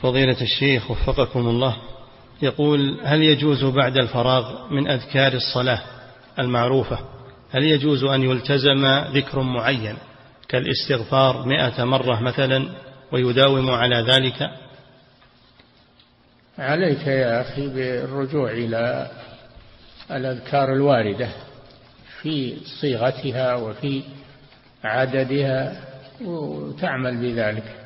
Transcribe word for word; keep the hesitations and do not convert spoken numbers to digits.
فضيلة الشيخ وفقكم الله، يقول: هل يجوز بعد الفراغ من أذكار الصلاة المعروفة، هل يجوز أن يلتزم ذكر معين كالاستغفار مئة مرة مثلا ويداوم على ذلك؟ عليك يا أخي بالرجوع إلى الأذكار الواردة في صيغتها وفي عددها وتعمل بذلك.